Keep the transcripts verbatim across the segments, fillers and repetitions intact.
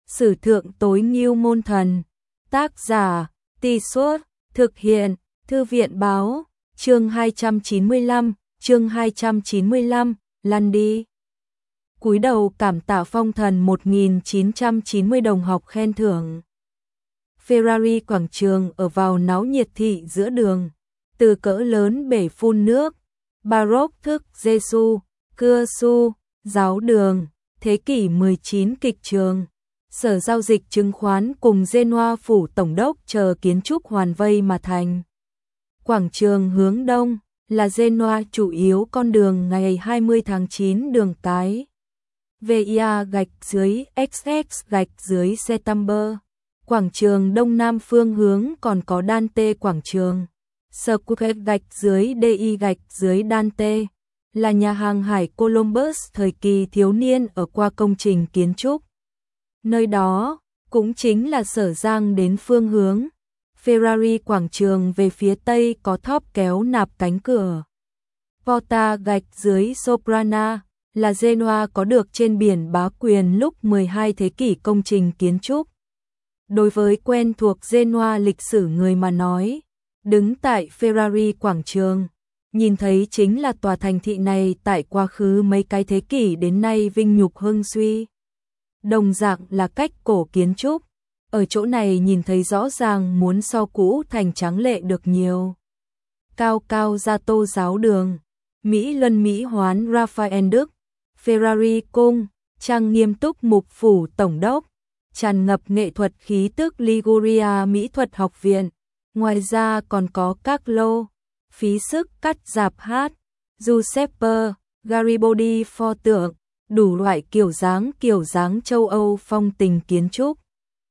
Sử thượng tối ngưu môn thần. Tác giả, Tì Suốt, thực hiện, Thư viện báo, chương hai trăm chín mươi lăm, chương hai trăm chín mươi lăm, lăn đi. Cúi đầu cảm tạ phong thần một nghìn chín trăm chín mươi đồng học khen thưởng. Ferrari quảng trường ở vào náo nhiệt thị giữa đường, từ cỡ lớn bể phun nước, Baroque thức Giêsu, cưa su, giáo đường, thế kỷ mười chín kịch trường, sở giao dịch chứng khoán cùng Genoa phủ tổng đốc chờ kiến trúc hoàn vây mà thành. Quảng trường hướng đông là Genoa, chủ yếu con đường ngày hai mươi tháng chín đường cái vê i a gạch dưới ích ích gạch dưới September. Quảng trường đông nam phương hướng còn có Dante quảng trường, Square gạch dưới đi gạch dưới Dante, là nhà hàng hải Columbus thời kỳ thiếu niên ở qua công trình kiến trúc. Nơi đó cũng chính là Sở Giang đến phương hướng. Ferrari quảng trường về phía tây có thóp kéo nạp cánh cửa. Porta gạch dưới Soprana là Genoa có được trên biển bá quyền lúc mười hai thế kỷ công trình kiến trúc. Đối với quen thuộc Genoa lịch sử người mà nói, đứng tại Ferrari quảng trường, nhìn thấy chính là tòa thành thị này tại quá khứ mấy cái thế kỷ đến nay vinh nhục hưng suy. Đồng dạng là cách cổ kiến trúc, ở chỗ này nhìn thấy rõ ràng muốn so cũ thành tráng lệ được nhiều. Cao cao ra tô giáo đường, Mỹ Luân Mỹ Hoán Raphael Đức, Ferrari cung, trang nghiêm túc mục phủ tổng đốc, tràn ngập nghệ thuật khí tức Liguria Mỹ thuật học viện. Ngoài ra còn có các lô, phí sức cắt dạp hát, Giuseppe, Garibaldi pho tượng, đủ loại kiểu dáng kiểu dáng châu Âu phong tình kiến trúc.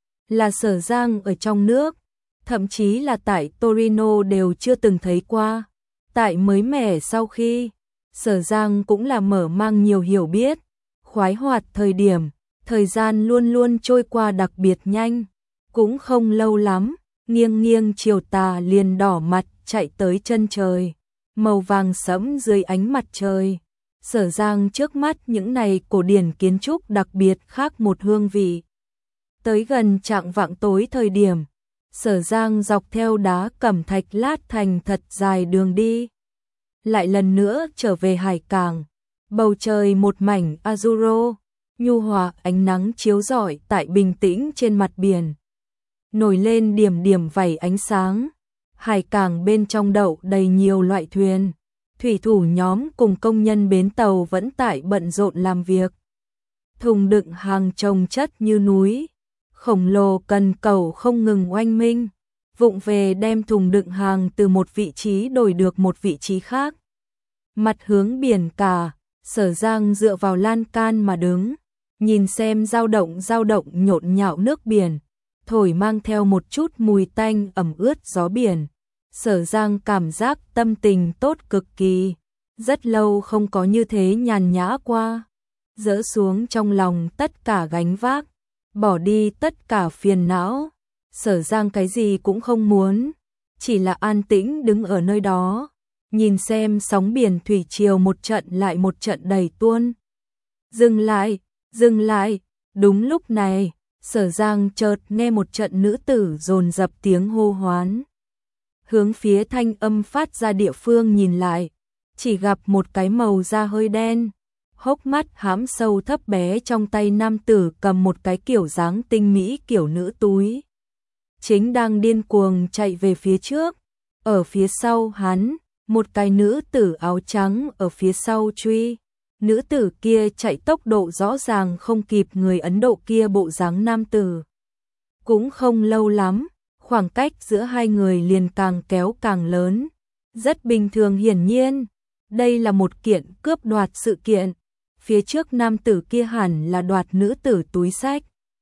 Là Sở Giang ở trong nước, thậm chí là tại Torino đều chưa từng thấy qua. Tại mới mẻ sau khi, Sở Giang cũng là mở mang nhiều hiểu biết, khoái hoạt thời điểm, thời gian luôn luôn trôi qua đặc biệt nhanh, cũng không lâu lắm, nghiêng nghiêng chiều tà liền đỏ mặt chạy tới chân trời, màu vàng sẫm dưới ánh mặt trời. Sở Giang trước mắt những này cổ điển kiến trúc đặc biệt khác một hương vị. Tới gần chạng vạng tối thời điểm, Sở Giang dọc theo đá cẩm thạch lát thành thật dài đường đi. Lại lần nữa trở về hải cảng, bầu trời một mảnh azuro, nhu hòa ánh nắng chiếu rọi tại bình tĩnh trên mặt biển. Nổi lên điểm điểm vảy ánh sáng, hải cảng bên trong đậu đầy nhiều loại thuyền. Thủy thủ nhóm cùng công nhân bến tàu vẫn tại bận rộn làm việc. Thùng đựng hàng chồng chất như núi, khổng lồ cần cầu không ngừng oanh minh, vụng về đem thùng đựng hàng từ một vị trí đổi được một vị trí khác. Mặt hướng biển cả, Sở Giang dựa vào lan can mà đứng, nhìn xem dao động dao động nhộn nhạo nước biển, thổi mang theo một chút mùi tanh ẩm ướt gió biển. Sở Giang cảm giác tâm tình tốt cực kỳ, rất lâu không có như thế nhàn nhã qua, dỡ xuống trong lòng tất cả gánh vác, bỏ đi tất cả phiền não. Sở Giang cái gì cũng không muốn, chỉ là an tĩnh đứng ở nơi đó, nhìn xem sóng biển thủy triều một trận lại một trận đầy tuôn. Dừng lại, dừng lại, đúng lúc này, Sở Giang chợt nghe một trận nữ tử dồn dập tiếng hô hoán. Hướng phía thanh âm phát ra địa phương nhìn lại, chỉ gặp một cái màu da hơi đen, hốc mắt hãm sâu thấp bé trong tay nam tử cầm một cái kiểu dáng tinh mỹ kiểu nữ túi. Chính đang điên cuồng chạy về phía trước, ở phía sau hắn, một cái nữ tử áo trắng ở phía sau truy. Nữ tử kia chạy tốc độ rõ ràng không kịp người Ấn Độ kia bộ dáng nam tử. Cũng không lâu lắm, khoảng cách giữa hai người liền càng kéo càng lớn. Rất bình thường, hiển nhiên, đây là một kiện cướp đoạt sự kiện. Phía trước nam tử kia hẳn là đoạt nữ tử túi xách.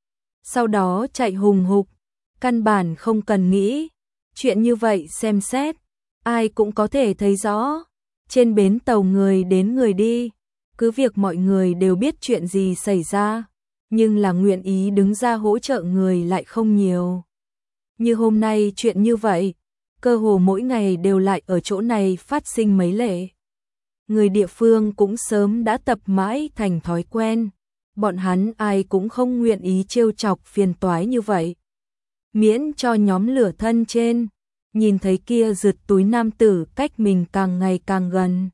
Sau đó chạy hùng hục, căn bản không cần nghĩ. Chuyện như vậy xem xét, ai cũng có thể thấy rõ. Trên bến tàu người đến người đi, cứ việc mọi người đều biết chuyện gì xảy ra, nhưng là nguyện ý đứng ra hỗ trợ người lại không nhiều. Như hôm nay chuyện như vậy, cơ hồ mỗi ngày đều lại ở chỗ này phát sinh mấy lệ. Người địa phương cũng sớm đã tập mãi thành thói quen, bọn hắn ai cũng không nguyện ý trêu chọc phiền toái như vậy. Miễn cho nhóm lửa thân trên, nhìn thấy kia rượt túi nam tử cách mình càng ngày càng gần.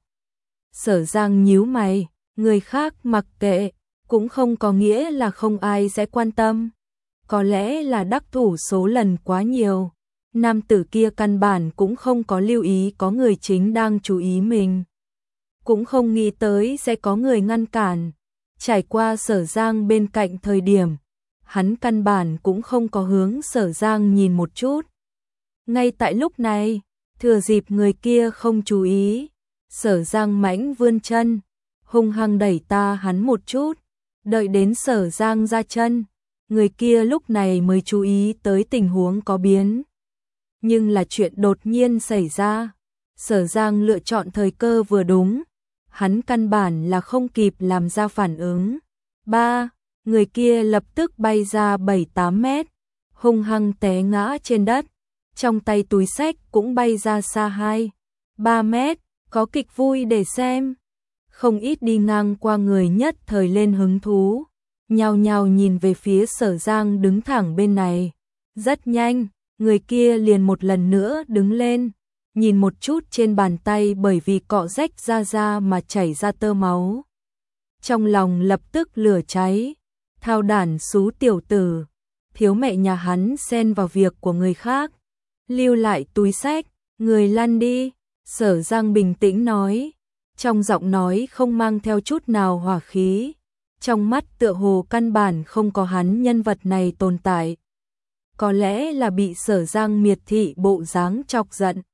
Sở Giang nhíu mày, người khác mặc kệ, cũng không có nghĩa là không ai sẽ quan tâm. Có lẽ là đắc thủ số lần quá nhiều, nam tử kia căn bản cũng không có lưu ý có người chính đang chú ý mình. Cũng không nghĩ tới sẽ có người ngăn cản. Trải qua Sở Giang bên cạnh thời điểm, hắn căn bản cũng không có hướng Sở Giang nhìn một chút. Ngay tại lúc này, thừa dịp người kia không chú ý, Sở Giang mãnh vươn chân, hung hăng đẩy ta hắn một chút, đợi đến Sở Giang ra chân, người kia lúc này mới chú ý tới tình huống có biến. Nhưng là chuyện đột nhiên xảy ra, Sở Giang lựa chọn thời cơ vừa đúng, hắn căn bản là không kịp làm ra phản ứng. Ba, người kia lập tức bay ra bảy tám mét, hung hăng té ngã trên đất, trong tay túi xách cũng bay ra xa hai, ba mét, có kịch vui để xem. Không ít đi ngang qua người nhất thời lên hứng thú, nhao nhao nhìn về phía Sở Giang đứng thẳng bên này. Rất nhanh, người kia liền một lần nữa đứng lên, nhìn một chút trên bàn tay bởi vì cọ rách ra ra mà chảy ra tơ máu. Trong lòng lập tức lửa cháy, thao đản xú tiểu tử, thiếu mẹ nhà hắn xen vào việc của người khác, lưu lại túi xách, người lăn đi. Sở Giang bình tĩnh nói, trong giọng nói không mang theo chút nào hỏa khí, trong mắt tựa hồ căn bản không có hắn nhân vật này tồn tại. Có lẽ là bị Sở Giang miệt thị bộ dáng chọc giận.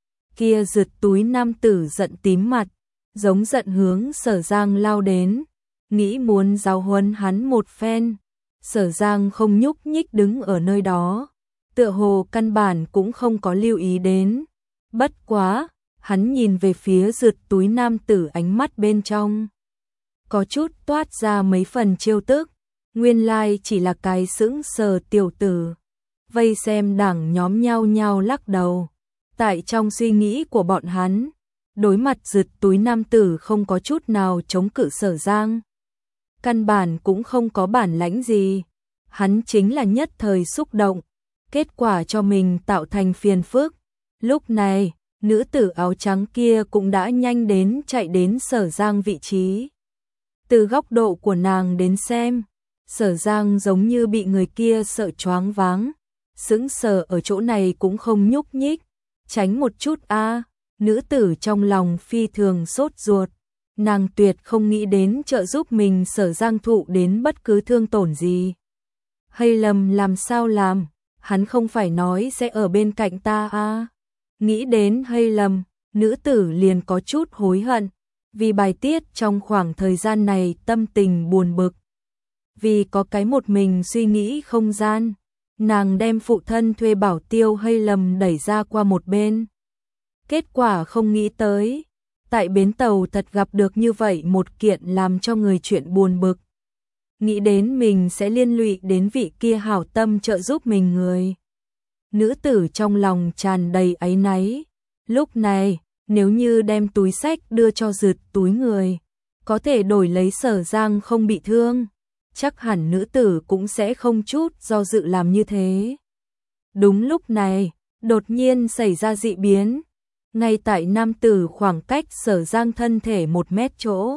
Kia rượt túi nam tử giận tím mặt, giống giận hướng Sở Giang lao đến, nghĩ muốn giáo huấn hắn một phen. Sở Giang không nhúc nhích đứng ở nơi đó, tựa hồ căn bản cũng không có lưu ý đến. Bất quá, hắn nhìn về phía rượt túi nam tử, ánh mắt bên trong có chút toát ra mấy phần trêu tức, nguyên lai chỉ là cái sững sờ tiểu tử. Vây xem đảng nhóm nhau nhau lắc đầu. Tại trong suy nghĩ của bọn hắn, đối mặt rượt túi nam tử không có chút nào chống cự Sở Giang. Căn bản cũng không có bản lãnh gì, hắn chính là nhất thời xúc động, kết quả cho mình tạo thành phiền phức. Lúc này, nữ tử áo trắng kia cũng đã nhanh đến chạy đến Sở Giang vị trí. Từ góc độ của nàng đến xem, Sở Giang giống như bị người kia sợ choáng váng, sững sờ ở chỗ này cũng không nhúc nhích. Tránh một chút a. Nữ tử trong lòng phi thường sốt ruột, nàng tuyệt không nghĩ đến trợ giúp mình Sở Giang thụ đến bất cứ thương tổn gì. Hay lầm làm sao làm, hắn không phải nói sẽ ở bên cạnh ta a. Nghĩ đến hay lầm, nữ tử liền có chút hối hận, vì bài tiết trong khoảng thời gian này tâm tình buồn bực. Vì có cái một mình suy nghĩ không gian, nàng đem phụ thân thuê bảo tiêu hay lầm đẩy ra qua một bên. Kết quả không nghĩ tới, tại bến tàu thật gặp được như vậy một kiện làm cho người chuyện buồn bực. Nghĩ đến mình sẽ liên lụy đến vị kia hảo tâm trợ giúp mình người. Nữ tử trong lòng tràn đầy áy náy. Lúc này, nếu như đem túi xách đưa cho rượt túi người, có thể đổi lấy Sở Giang không bị thương, chắc hẳn nữ tử cũng sẽ không chút do dự làm như thế. Đúng lúc này, đột nhiên xảy ra dị biến, ngay tại nam tử khoảng cách Sở Giang thân thể một mét chỗ.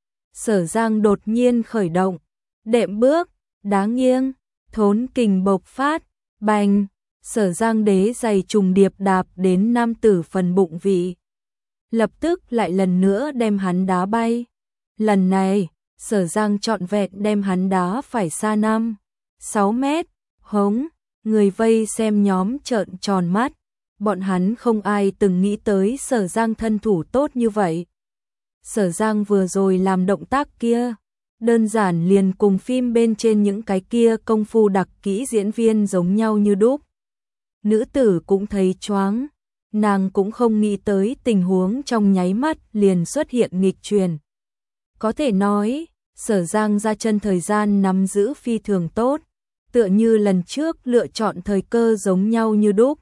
Sở Giang đột nhiên khởi động, đệm bước, đá nghiêng, thốn kình bộc phát, bành, Sở Giang đế giày trùng điệp đạp đến nam tử phần bụng vị. Lập tức lại lần nữa đem hắn đá bay. Lần này, Sở Giang trọn vẹn đem hắn đá phải xa năm, sáu mét, hống, người vây xem nhóm trợn tròn mắt, bọn hắn không ai từng nghĩ tới Sở Giang thân thủ tốt như vậy. Sở Giang vừa rồi làm động tác kia, đơn giản liền cùng phim bên trên những cái kia công phu đặc kỹ diễn viên giống nhau như đúc. Nữ tử cũng thấy choáng, nàng cũng không nghĩ tới tình huống trong nháy mắt liền xuất hiện nghịch chuyển. Có thể nói, Sở Giang ra chân thời gian nắm giữ phi thường tốt, tựa như lần trước lựa chọn thời cơ giống nhau như đúc.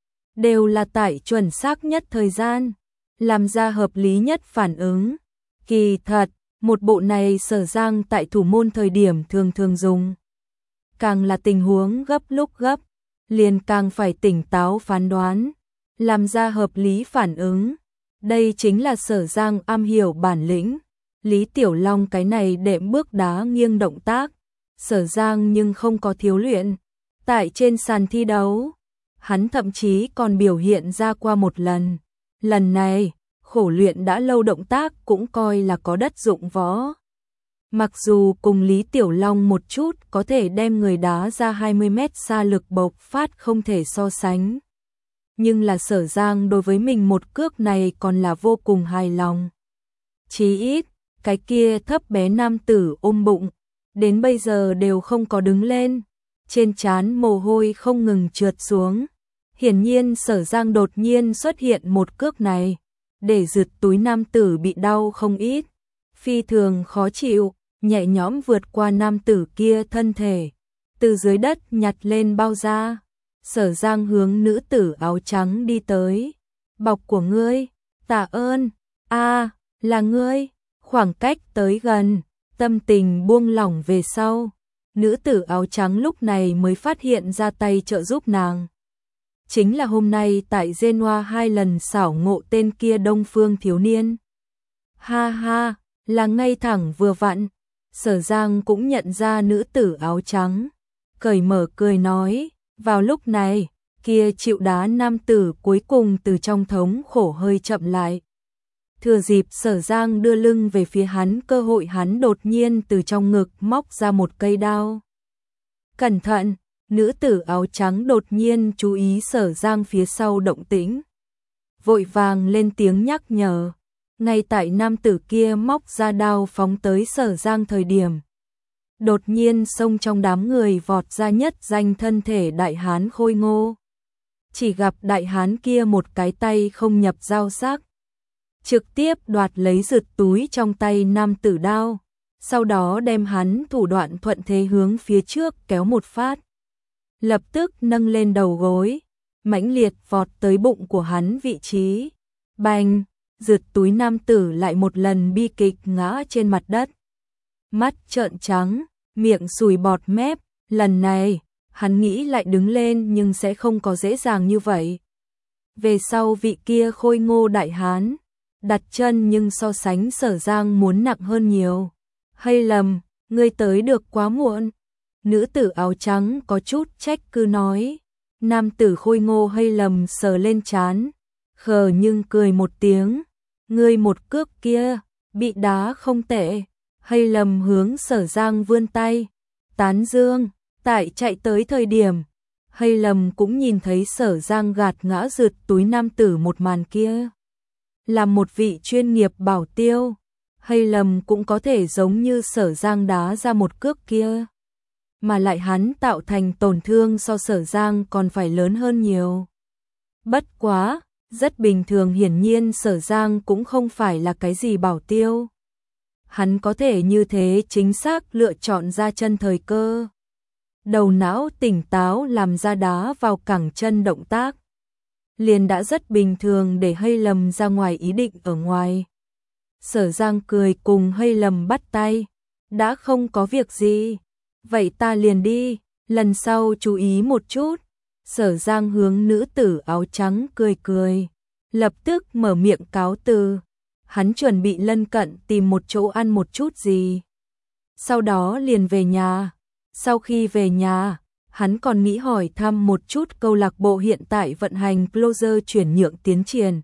Đều là tại chuẩn xác nhất thời gian, làm ra hợp lý nhất phản ứng. Kỳ thật, Một bộ này Sở Giang tại thủ môn thời điểm thường thường dùng. Càng là tình huống gấp lúc gấp, liền càng phải tỉnh táo phán đoán, làm ra hợp lý phản ứng. Đây chính là Sở Giang am hiểu bản lĩnh. Lý Tiểu Long cái này đệm bước đá nghiêng động tác, Sở Giang nhưng không có thiếu luyện. Tại trên sàn thi đấu, hắn thậm chí còn biểu hiện ra qua một lần. Lần này, khổ luyện đã lâu động tác cũng coi là có đất dụng võ. Mặc dù cùng Lý Tiểu Long một chút có thể đem người đá ra hai mươi mét xa lực bộc phát không thể so sánh. Nhưng là Sở Giang đối với mình một cước này còn là vô cùng hài lòng. Chí ít, cái kia thấp bé nam tử ôm bụng, đến bây giờ đều không có đứng lên. Trên trán mồ hôi không ngừng trượt xuống. Hiển nhiên Sở Giang đột nhiên xuất hiện một cước này, để rượt túi nam tử bị đau không ít. Phi thường khó chịu, nhẹ nhõm vượt qua nam tử kia thân thể. Từ dưới đất nhặt lên bao da. Sở Giang hướng nữ tử áo trắng đi tới. Bọc của ngươi, tạ ơn, a là ngươi. Khoảng cách tới gần, tâm tình buông lỏng về sau. Nữ tử áo trắng lúc này mới phát hiện ra tay trợ giúp nàng. Chính là hôm nay tại Genoa hai lần xảo ngộ tên kia Đông Phương thiếu niên. Ha ha, là ngay thẳng vừa vặn. Sở Giang cũng nhận ra nữ tử áo trắng, cởi mở cười nói. Vào lúc này, kia chịu đá nam tử cuối cùng từ trong thống khổ hơi chậm lại. Thừa dịp Sở Giang đưa lưng về phía hắn, cơ hội hắn đột nhiên từ trong ngực móc ra một cây đao. Cẩn thận, nữ tử áo trắng đột nhiên chú ý Sở Giang phía sau động tĩnh. Vội vàng lên tiếng nhắc nhở. Ngay tại nam tử kia móc ra đao phóng tới Sở Giang thời điểm. Đột nhiên xông trong đám người vọt ra nhất danh thân thể đại hán khôi ngô. Chỉ gặp đại hán kia một cái tay không nhập dao sắc, trực tiếp đoạt lấy rượt túi trong tay nam tử đao, sau đó đem hắn thủ đoạn thuận thế hướng phía trước kéo một phát. Lập tức nâng lên đầu gối, mãnh liệt vọt tới bụng của hắn vị trí. Bành, rượt túi nam tử lại một lần bi kịch ngã trên mặt đất. Mắt trợn trắng, miệng sùi bọt mép, lần này, hắn nghĩ lại đứng lên nhưng sẽ không có dễ dàng như vậy. Về sau vị kia khôi ngô đại hán, đặt chân nhưng so sánh Sở Giang muốn nặng hơn nhiều. Hay lầm, ngươi tới được quá muộn. Nữ tử áo trắng có chút trách cứ nói. Nam tử khôi ngô hay lầm sờ lên trán, khờ nhưng cười một tiếng. Ngươi một cước kia, bị đá không tệ. Hay lầm hướng Sở Giang vươn tay, tán dương. Tại chạy tới thời điểm, hay lầm cũng nhìn thấy Sở Giang gạt ngã rượt túi nam tử một màn kia. Là một vị chuyên nghiệp bảo tiêu, hay lầm cũng có thể giống như Sở Giang đá ra một cước kia. Mà lại hắn tạo thành tổn thương so Sở Giang còn phải lớn hơn nhiều. Bất quá, rất bình thường, hiển nhiên Sở Giang cũng không phải là cái gì bảo tiêu. Hắn có thể như thế chính xác lựa chọn ra chân thời cơ. Đầu não tỉnh táo làm ra đá vào cẳng chân động tác. Liền đã rất bình thường để hay lầm ra ngoài ý định ở ngoài. Sở Giang cười cùng hay lầm bắt tay. Đã không có việc gì. Vậy ta liền đi, lần sau chú ý một chút. Sở Giang hướng nữ tử áo trắng cười cười. Lập tức mở miệng cáo từ. Hắn chuẩn bị lân cận tìm một chỗ ăn một chút gì. Sau đó liền về nhà. Sau khi về nhà, hắn còn nghĩ hỏi thăm một chút câu lạc bộ hiện tại vận hành closer chuyển nhượng tiến triển.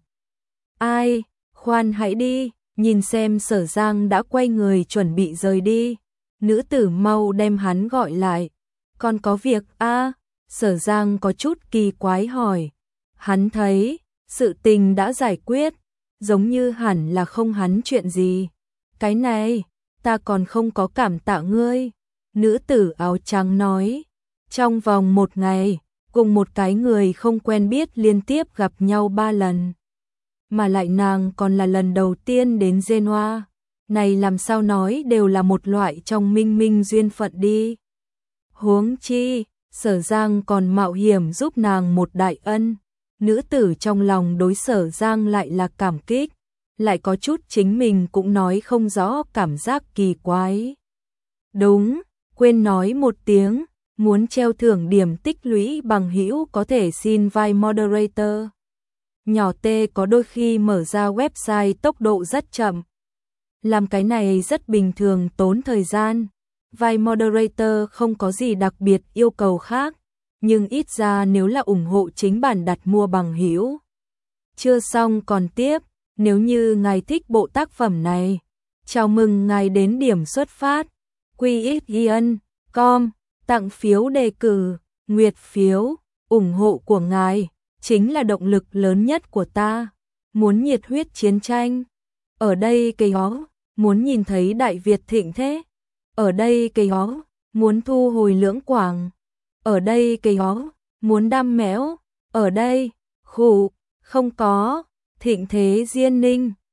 Ai, khoan hãy đi, nhìn xem Sở Giang đã quay người chuẩn bị rời đi. Nữ tử mau đem hắn gọi lại. Còn có việc a à? Sở Giang có chút kỳ quái hỏi. Hắn thấy, sự tình đã giải quyết, giống như hẳn là không hắn chuyện gì. Cái này, ta còn không có cảm tạ ngươi. Nữ tử áo trắng nói, trong vòng một ngày, cùng một cái người không quen biết liên tiếp gặp nhau ba lần. Mà lại nàng còn là lần đầu tiên đến Genoa. Này làm sao nói đều là một loại trong minh minh duyên phận đi. Huống chi, Sở Giang còn mạo hiểm giúp nàng một đại ân. Nữ tử trong lòng đối Sở Giang lại là cảm kích. lại có chút chính mình cũng nói không rõ, cảm giác kỳ quái. Đúng, quên nói một tiếng, muốn treo thưởng điểm tích lũy bằng hữu có thể xin vai moderator. Nhỏ T có đôi khi mở ra website tốc độ rất chậm. Làm cái này rất bình thường, tốn thời gian. Vai moderator không có gì đặc biệt yêu cầu khác, nhưng ít ra nếu là ủng hộ chính bản đặt mua bằng hữu. Chưa xong còn tiếp, nếu như ngài thích bộ tác phẩm này, chào mừng ngài đến điểm xuất phát quy x ion chấm com, tặng phiếu đề cử, nguyệt phiếu, ủng hộ của ngài chính là động lực lớn nhất của ta. Muốn nhiệt huyết chiến tranh, ở đây cây ó, muốn nhìn thấy Đại Việt thịnh thế, ở đây cây ó, muốn thu hồi Lưỡng Quảng, ở đây cây ó, muốn đam mẽo, ở đây, khủ, không có, thịnh thế Diên Ninh.